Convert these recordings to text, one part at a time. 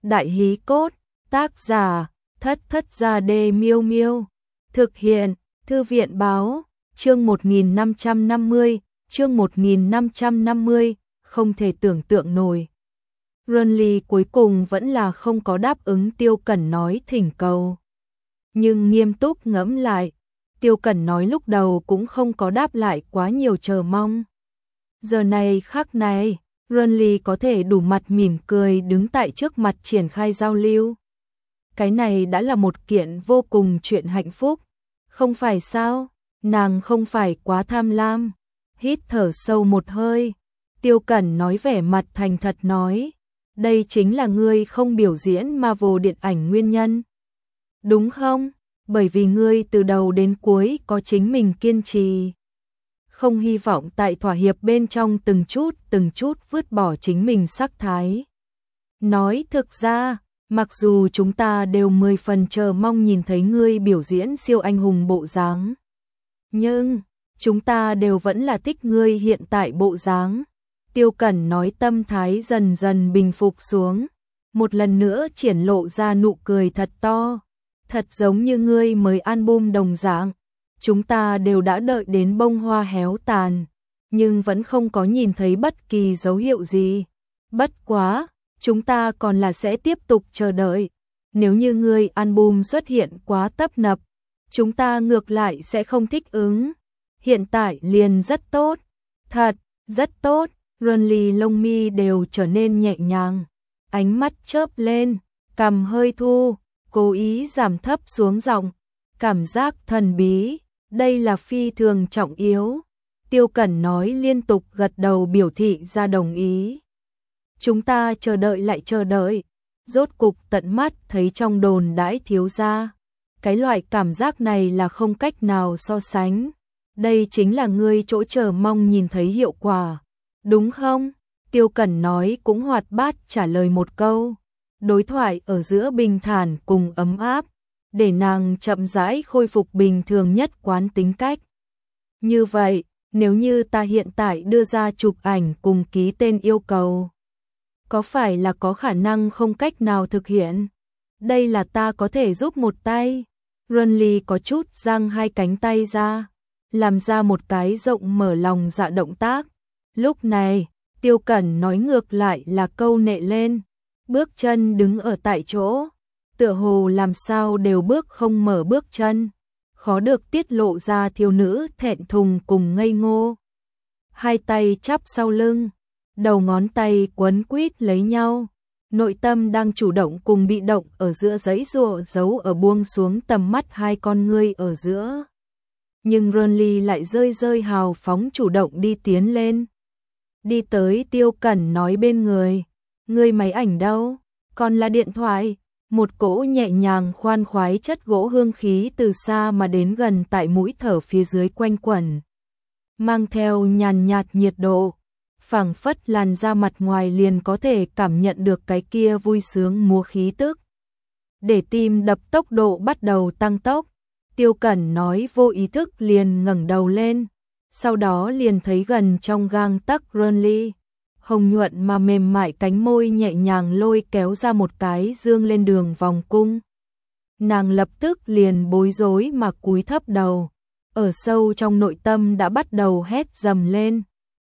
Đại hí cốt, tác giả, Thất Thất Gia Đê Miêu Miêu. Thực hiện, Thư viện báo, chương 1550, chương 1550, không thể tưởng tượng nổi. Runly cuối cùng vẫn là không có đáp ứng Tiêu Cẩn nói thỉnh cầu. Nhưng nghiêm túc ngẫm lại, Tiêu Cẩn nói lúc đầu cũng không có đáp lại quá nhiều chờ mong. Giờ này khắc này, Runly có thể đủ mặt mỉm cười đứng tại trước mặt triển khai giao lưu. Cái này đã là một kiện vô cùng chuyện hạnh phúc, không phải sao? Nàng không phải quá tham lam. Hít thở sâu một hơi, Tiêu Cẩn nói vẻ mặt thành thật nói, đây chính là ngươi không biểu diễn Marvel điện ảnh nguyên nhân. Đúng không? Bởi vì ngươi từ đầu đến cuối có chính mình kiên trì. Không hy vọng tại thỏa hiệp bên trong từng chút vứt bỏ chính mình sắc thái. Nói thực ra, mặc dù chúng ta đều 10 phần chờ mong nhìn thấy ngươi biểu diễn siêu anh hùng bộ dáng, nhưng chúng ta đều vẫn là thích ngươi hiện tại bộ dáng. Tiêu Cẩn nói tâm thái dần dần bình phục xuống, một lần nữa triển lộ ra nụ cười thật to, thật giống như ngươi mới album đồng dạng. Chúng ta đều đã đợi đến bông hoa héo tàn, nhưng vẫn không có nhìn thấy bất kỳ dấu hiệu gì. Bất quá, chúng ta còn là sẽ tiếp tục chờ đợi. Nếu như ngươi album xuất hiện quá tấp nập, chúng ta ngược lại sẽ không thích ứng. Hiện tại liền rất tốt, thật, rất tốt. Runly lông mi đều trở nên nhẹ nhàng, ánh mắt chớp lên, cằm hơi thu, cố ý giảm thấp xuống giọng, cảm giác thần bí, đây là phi thường trọng yếu. Tiêu Cẩn nói liên tục gật đầu biểu thị ra đồng ý. Chúng ta chờ đợi lại chờ đợi, rốt cục tận mắt thấy trong đồn đãi thiếu gia. Cái loại cảm giác này là không cách nào so sánh. Đây chính là ngươi chỗ chờ mong nhìn thấy hiệu quả, đúng không? Tiêu Cẩn nói cũng hoạt bát trả lời một câu. Đối thoại ở giữa bình thản cùng ấm áp, để nàng chậm rãi khôi phục bình thường nhất quán tính cách. Như vậy, nếu như ta hiện tại đưa ra chụp ảnh cùng ký tên yêu cầu, có phải là có khả năng không cách nào thực hiện? Đây là ta có thể giúp một tay. Runly có chút giang hai cánh tay ra, làm ra một cái rộng mở lòng dạ động tác. Lúc này, Tiêu Cẩn nói ngược lại là câu nệ lên, bước chân đứng ở tại chỗ, tựa hồ làm sao đều bước không mở bước chân, khó được tiết lộ ra thiếu nữ thẹn thùng cùng ngây ngô. Hai tay chắp sau lưng, đầu ngón tay quấn quýt lấy nhau, nội tâm đang chủ động cùng bị động ở giữa giãy giụa giấu ở buông xuống tầm mắt hai con ngươi ở giữa. Nhưng Runly lại rơi hào phóng chủ động đi tiến lên. Đi tới Tiêu Cẩn nói bên người, ngươi máy ảnh đâu? Còn là điện thoại. Một cỗ nhẹ nhàng khoan khoái chất gỗ hương khí từ xa mà đến gần tại mũi thở phía dưới quanh quẩn, mang theo nhàn nhạt nhiệt độ, phảng phất làn da mặt ngoài liền có thể cảm nhận được cái kia vui sướng múa khí tức. Để tim đập tốc độ bắt đầu tăng tốc, Tiêu Cẩn nói vô ý thức liền ngẩng đầu lên, sau đó liền thấy gần trong gang tấc Runly, hồng nhuận mà mềm mại cánh môi nhẹ nhàng lôi kéo ra một cái dương lên đường vòng cung. Nàng lập tức liền bối rối mà cúi thấp đầu, ở sâu trong nội tâm đã bắt đầu hét dầm lên.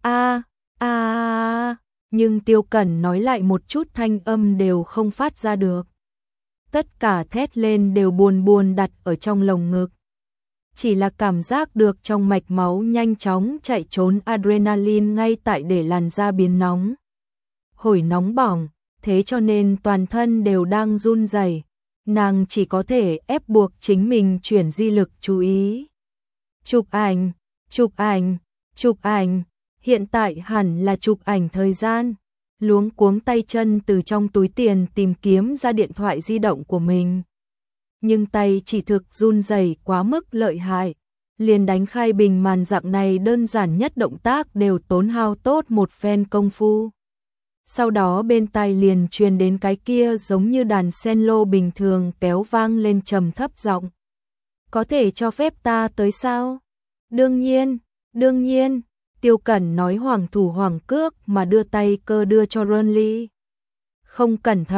Nhưng Tiêu Cẩn nói lại một chút thanh âm đều không phát ra được. Tất cả thét lên đều buồn buồn đặt ở trong lồng ngực. Chỉ là cảm giác được trong mạch máu nhanh chóng chạy trốn adrenaline ngay tại để làn da biến nóng. Hổi nóng bỏng, thế cho nên toàn thân đều đang run rẩy. Nàng chỉ có thể ép buộc chính mình chuyển di lực chú ý. Chụp ảnh, chụp ảnh, chụp ảnh, hiện tại hẳn là chụp ảnh thời gian. Luống cuống tay chân từ trong túi tiền tìm kiếm ra điện thoại di động của mình. Nhưng tay chỉ thực run rẩy quá mức lợi hại, liền đánh khai bình màn dạng này đơn giản nhất động tác đều tốn hao tốt một phen công phu. Sau đó bên tai liền truyền đến cái kia giống như đàn cello bình thường kéo vang lên trầm thấp giọng. Có thể cho phép ta tới sao? Đương nhiên, Tiêu Cẩn nói hoàng thủ hoàng cước mà đưa tay cơ đưa cho Runly. Không cẩn thận,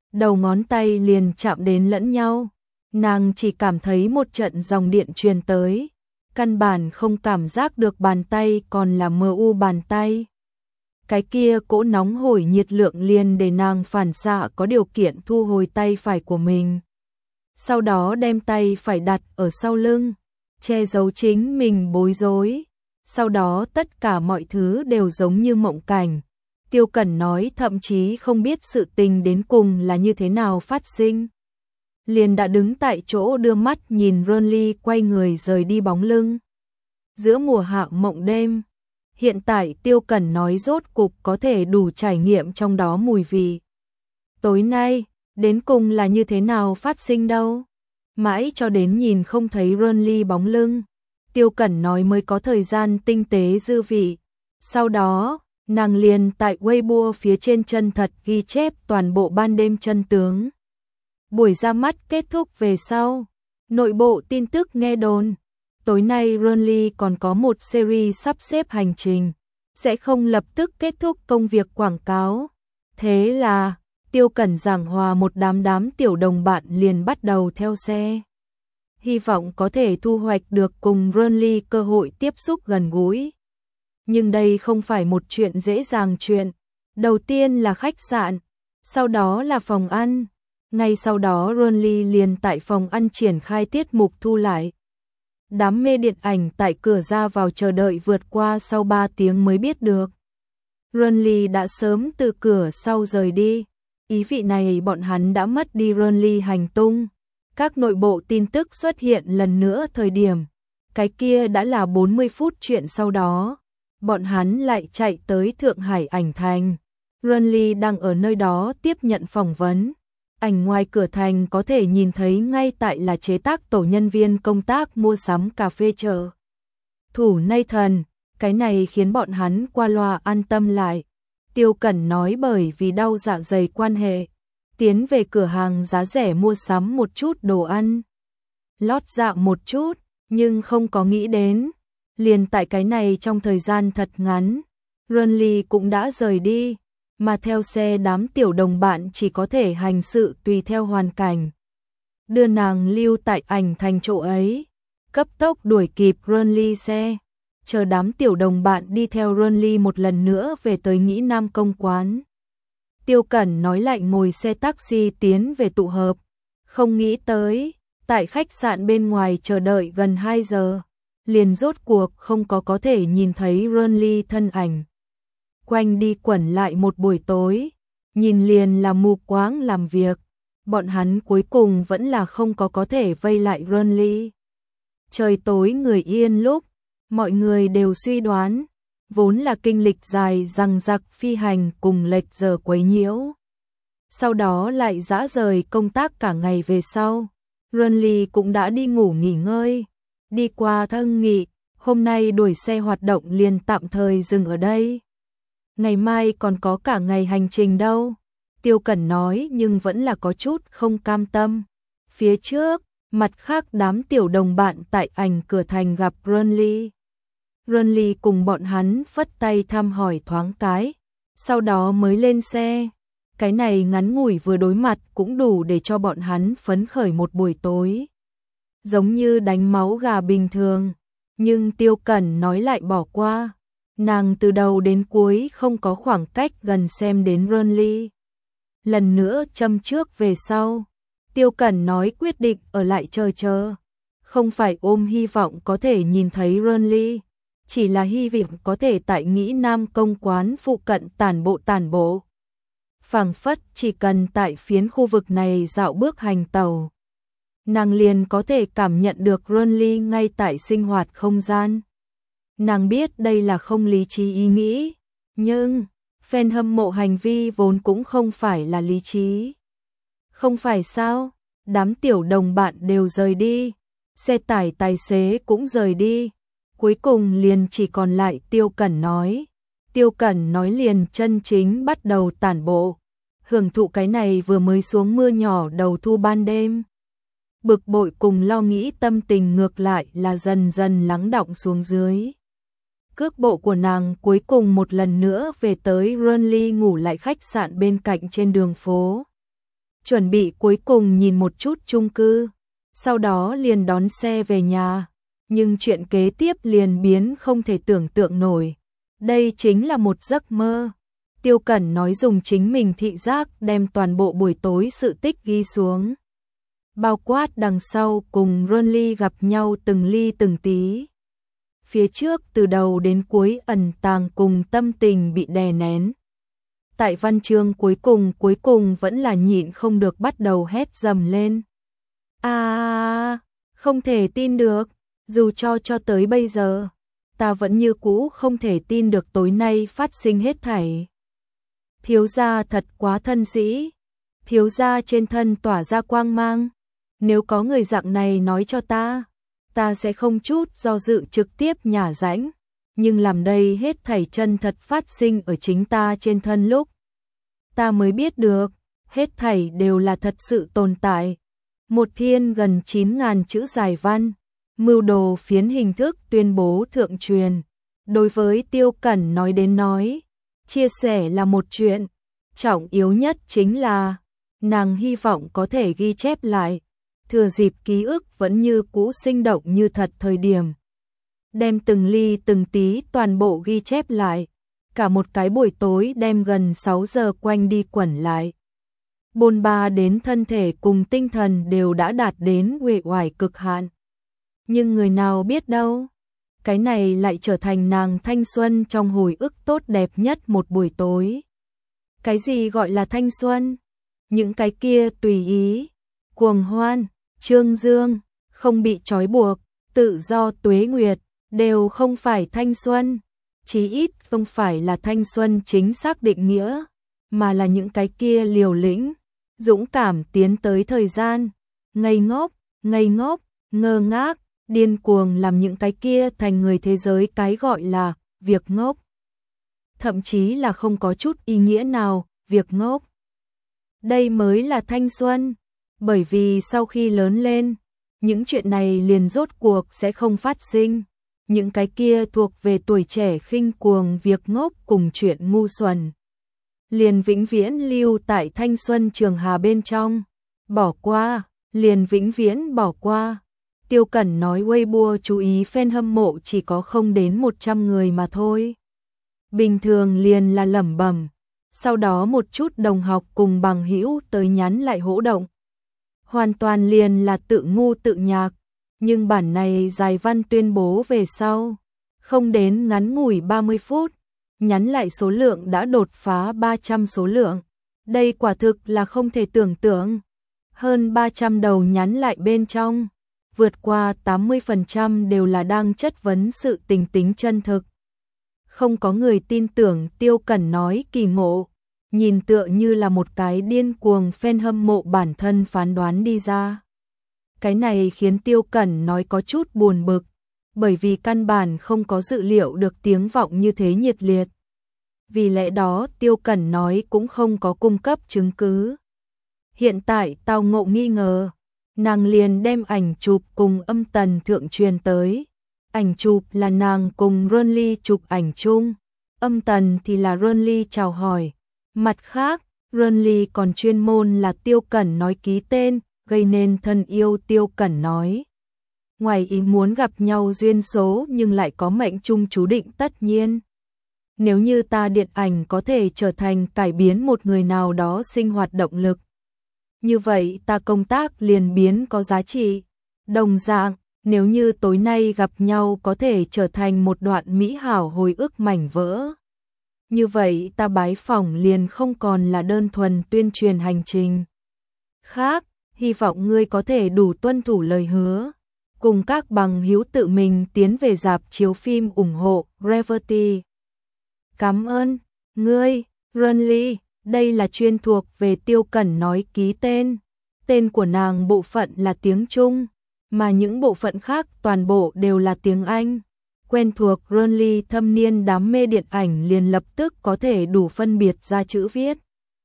đầu ngón tay liền chạm đến lẫn nhau. Nàng chỉ cảm thấy một trận dòng điện truyền tới, căn bản không cảm giác được bàn tay còn là mờ u bàn tay. Cái kia cỗ nóng hổi nhiệt lượng liền để nàng phản xạ có điều kiện thu hồi tay phải của mình. Sau đó đem tay phải đặt ở sau lưng, che giấu chính mình bối rối. Sau đó tất cả mọi thứ đều giống như mộng cảnh. Tiêu Cẩn nói thậm chí không biết sự tình đến cùng là như thế nào phát sinh. Liền đã đứng tại chỗ đưa mắt nhìn Ronly quay người rời đi bóng lưng. Giữa mùa hạ mộng đêm, hiện tại Tiêu Cẩn nói rốt cục có thể đủ trải nghiệm trong đó mùi vị. Tối nay, đến cùng là như thế nào phát sinh đâu? Mãi cho đến nhìn không thấy Ronly bóng lưng, Tiêu Cẩn nói mới có thời gian tinh tế dư vị. Sau đó, nàng liền tại Weibo phía trên chân thật ghi chép toàn bộ ban đêm chân tướng. Buổi ra mắt kết thúc về sau, nội bộ tin tức nghe đồn. Tối nay Ronly còn có một series sắp xếp hành trình, sẽ không lập tức kết thúc công việc quảng cáo. Thế là, Tiêu Cẩn giảng hòa một đám tiểu đồng bạn liền bắt đầu theo xe. Hy vọng có thể thu hoạch được cùng Ronly cơ hội tiếp xúc gần gũi. Nhưng đây không phải một chuyện dễ dàng chuyện. Đầu tiên là khách sạn, sau đó là phòng ăn. Ngay sau đó Ronly liền tại phòng ăn triển khai tiết mục thu lại. Đám mê điện ảnh tại cửa ra vào chờ đợi vượt qua sau 3 tiếng mới biết được. Ronly đã sớm từ cửa sau rời đi. Ý vị này bọn hắn đã mất đi Ronly hành tung. Các nội bộ tin tức xuất hiện lần nữa thời điểm. Cái kia đã là 40 phút chuyện sau đó. Bọn hắn lại chạy tới Thượng Hải Ảnh Thành. Ronly đang ở nơi đó tiếp nhận phỏng vấn. Ảnh ngoài cửa thành có thể nhìn thấy ngay tại là chế tác tổ nhân viên công tác mua sắm cà phê chợ thủ Nathan, cái này khiến bọn hắn qua loa an tâm lại. Tiêu Cẩn nói bởi vì đau dạ dày quan hệ, tiến về cửa hàng giá rẻ mua sắm một chút đồ ăn, lót dạ một chút, nhưng không có nghĩ đến. Liền tại cái này trong thời gian thật ngắn, Ronly cũng đã rời đi. Mà theo xe đám tiểu đồng bạn chỉ có thể hành sự tùy theo hoàn cảnh. Đưa nàng lưu tại Ảnh Thành chỗ ấy, cấp tốc đuổi kịp Ronly xe, chờ đám tiểu đồng bạn đi theo Ronly một lần nữa về tới Nhĩ Nam Công quán. Tiêu Cẩn nói lại ngồi xe taxi tiến về tụ hợp, không nghĩ tới, tại khách sạn bên ngoài chờ đợi gần 2 giờ, liền rốt cuộc không có thể nhìn thấy Ronly thân ảnh. Quanh đi quẩn lại một buổi tối, nhìn liền là mù quáng làm việc, bọn hắn cuối cùng vẫn là không có thể vây lại Ronly. Trời tối người yên lúc, mọi người đều suy đoán, vốn là kinh lịch dài dằng dặc phi hành cùng lệch giờ quấy nhiễu. Sau đó lại dã rời công tác cả ngày về sau, Ronly cũng đã đi ngủ nghỉ ngơi, đi qua Thân Nghị, hôm nay đuổi xe hoạt động liền tạm thời dừng ở đây. Ngày mai còn có cả ngày hành trình đâu. Tiêu Cẩn nói nhưng vẫn là có chút không cam tâm. Phía trước, mặt khác đám tiểu đồng bạn tại Ảnh cửa thành gặp Ronly. Ronly cùng bọn hắn phất tay thăm hỏi thoáng cái, sau đó mới lên xe. Cái này ngắn ngủi vừa đối mặt cũng đủ để cho bọn hắn phấn khởi một buổi tối. Giống như đánh máu gà bình thường, nhưng Tiêu Cẩn nói lại bỏ qua. Nàng từ đầu đến cuối không có khoảng cách gần xem đến Ronly. Lần nữa châm trước về sau, Tiêu Cẩn nói quyết định ở lại chờ. Không phải ôm hy vọng có thể nhìn thấy Ronly, chỉ là hy vọng có thể tại Nhĩ Nam Công quán phụ cận tản bộ. Phảng phất chỉ cần tại phiến khu vực này dạo bước hành tàu, nàng liền có thể cảm nhận được Ronly ngay tại sinh hoạt không gian. Nàng biết đây là không lý trí ý nghĩ, nhưng fan hâm mộ hành vi vốn cũng không phải là lý trí. Không phải sao, đám tiểu đồng bạn đều rời đi, xe tải tài xế cũng rời đi, cuối cùng liền chỉ còn lại Tiêu Cẩn nói. Tiêu Cẩn nói liền chân chính bắt đầu tản bộ, hưởng thụ cái này vừa mới xuống mưa nhỏ đầu thu ban đêm. Bực bội cùng lo nghĩ tâm tình ngược lại là dần dần lắng đọng xuống dưới. Cước bộ của nàng cuối cùng một lần nữa về tới Ronly ngủ lại khách sạn bên cạnh trên đường phố. chuẩn bị cuối cùng nhìn một chút chung cư, sau đó liền đón xe về nhà. Nhưng chuyện kế tiếp liền biến không thể tưởng tượng nổi. Đây chính là một giấc mơ. Tiêu Cẩn nói dùng chính mình thị giác đem toàn bộ buổi tối sự tích ghi xuống. Bao quát đằng sau cùng Ronly gặp nhau từng ly từng tí. Phía trước từ đầu đến cuối ẩn tàng cùng tâm tình bị đè nén. Tại văn chương cuối cùng vẫn là nhịn không được bắt đầu hét dầm lên. Không thể tin được, dù cho tới bây giờ, ta vẫn như cũ không thể tin được tối nay phát sinh hết thảy. Thiếu gia thật quá thân sĩ, thiếu gia trên thân tỏa ra quang mang. Nếu có người dạng này nói cho ta sẽ không chút do dự trực tiếp nhả rãnh. Nhưng làm đây hết thảy chân thật phát sinh ở chính ta trên thân lúc. Ta mới biết được, hết thảy đều là thật sự tồn tại. Một thiên gần 9.000 chữ dài văn, mưu đồ phiến hình thức tuyên bố thượng truyền. Đối với Tiêu Cẩn nói đến nói, chia sẻ là một chuyện, trọng yếu nhất chính là, nàng hy vọng có thể ghi chép lại, thừa dịp ký ức vẫn như cũ sinh động như thật thời điểm. Đem từng ly từng tí toàn bộ ghi chép lại, cả một cái buổi tối đem gần 6 giờ quanh đi quẩn lại. Bôn ba đến thân thể cùng tinh thần đều đã đạt đến uể oải cực hạn. Nhưng người nào biết đâu, cái này lại trở thành nàng thanh xuân trong hồi ức tốt đẹp nhất một buổi tối. Cái gì gọi là thanh xuân? Những cái kia tùy ý, cuồng hoan, trương dương, không bị trói buộc, tự do tuế nguyệt, đều không phải thanh xuân. Chí ít không phải là thanh xuân chính xác định nghĩa, mà là những cái kia liều lĩnh, dũng cảm tiến tới thời gian, ngây ngốc, ngơ ngác, điên cuồng làm những cái kia thành người thế giới cái gọi là việc ngốc. Thậm chí là không có chút ý nghĩa nào, việc ngốc. Đây mới là thanh xuân, bởi vì sau khi lớn lên, những chuyện này liền rốt cuộc sẽ không phát sinh. Những cái kia thuộc về tuổi trẻ khinh cuồng việc ngốc cùng chuyện ngu xuẩn. Liền vĩnh viễn lưu tại thanh xuân trường hà bên trong. Bỏ qua, liền vĩnh viễn bỏ qua. Tiêu Cẩn nói Weibo chú ý fan hâm mộ chỉ có không đến 100 người mà thôi. Bình thường liền là lẩm bẩm. Sau đó một chút đồng học cùng bằng hữu tới nhắn lại hỗ động. Hoàn toàn liền là tự ngu tự nhạc. Nhưng bản này dài văn tuyên bố về sau, không đến ngắn ngủi 30 phút, nhắn lại số lượng đã đột phá 300 số lượng. Đây quả thực là không thể tưởng tượng. Hơn 300 đầu nhắn lại bên trong, vượt qua 80% đều là đang chất vấn sự tình tính chân thực. Không có người tin tưởng Tiêu Cẩn nói kỳ ngộ, nhìn tựa như là một cái điên cuồng fan hâm mộ bản thân phán đoán đi ra. Cái này khiến Tiêu Cẩn nói có chút buồn bực, bởi vì căn bản không có dự liệu được tiếng vọng như thế nhiệt liệt. Vì lẽ đó Tiêu Cẩn nói cũng không có cung cấp chứng cứ. Hiện tại tao ngộ nghi ngờ, nàng liền đem ảnh chụp cùng âm tần thượng truyền tới. Ảnh chụp là nàng cùng Ronly chụp ảnh chung, âm tần thì là Ronly chào hỏi. Mặt khác, Ronly còn chuyên môn là Tiêu Cẩn nói ký tên, gây nên thân yêu Tiêu Cẩn nói. Ngoài ý muốn gặp nhau duyên số nhưng lại có mệnh chung chú định tất nhiên. Nếu như ta điện ảnh có thể trở thành cải biến một người nào đó sinh hoạt động lực, như vậy ta công tác liền biến có giá trị. Đồng dạng, nếu như tối nay gặp nhau có thể trở thành một đoạn mỹ hảo hồi ức mảnh vỡ, như vậy ta bái phỏng liền không còn là đơn thuần tuyên truyền hành trình. Khác, hy vọng ngươi có thể đủ tuân thủ lời hứa, cùng các bằng hữu tự mình tiến về rạp chiếu phim ủng hộ Gravity. Cảm ơn, ngươi, Ronly, đây là chuyên thuộc về Tiêu Cẩn nói ký tên. Tên của nàng bộ phận là tiếng Trung, mà những bộ phận khác toàn bộ đều là tiếng Anh. Quen thuộc Ronly thâm niên đam mê điện ảnh liền lập tức có thể đủ phân biệt ra chữ viết.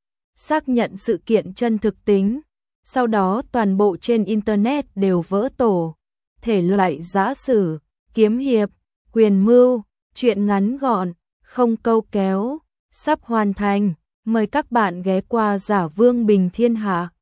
Xác nhận sự kiện chân thực tính. Sau đó toàn bộ trên Internet đều vỡ tổ. Thể loại giã sử, kiếm hiệp, quyền mưu, truyện ngắn gọn, không câu kéo, sắp hoàn thành. Mời các bạn ghé qua Giả Vương Bình Thiên Hạ.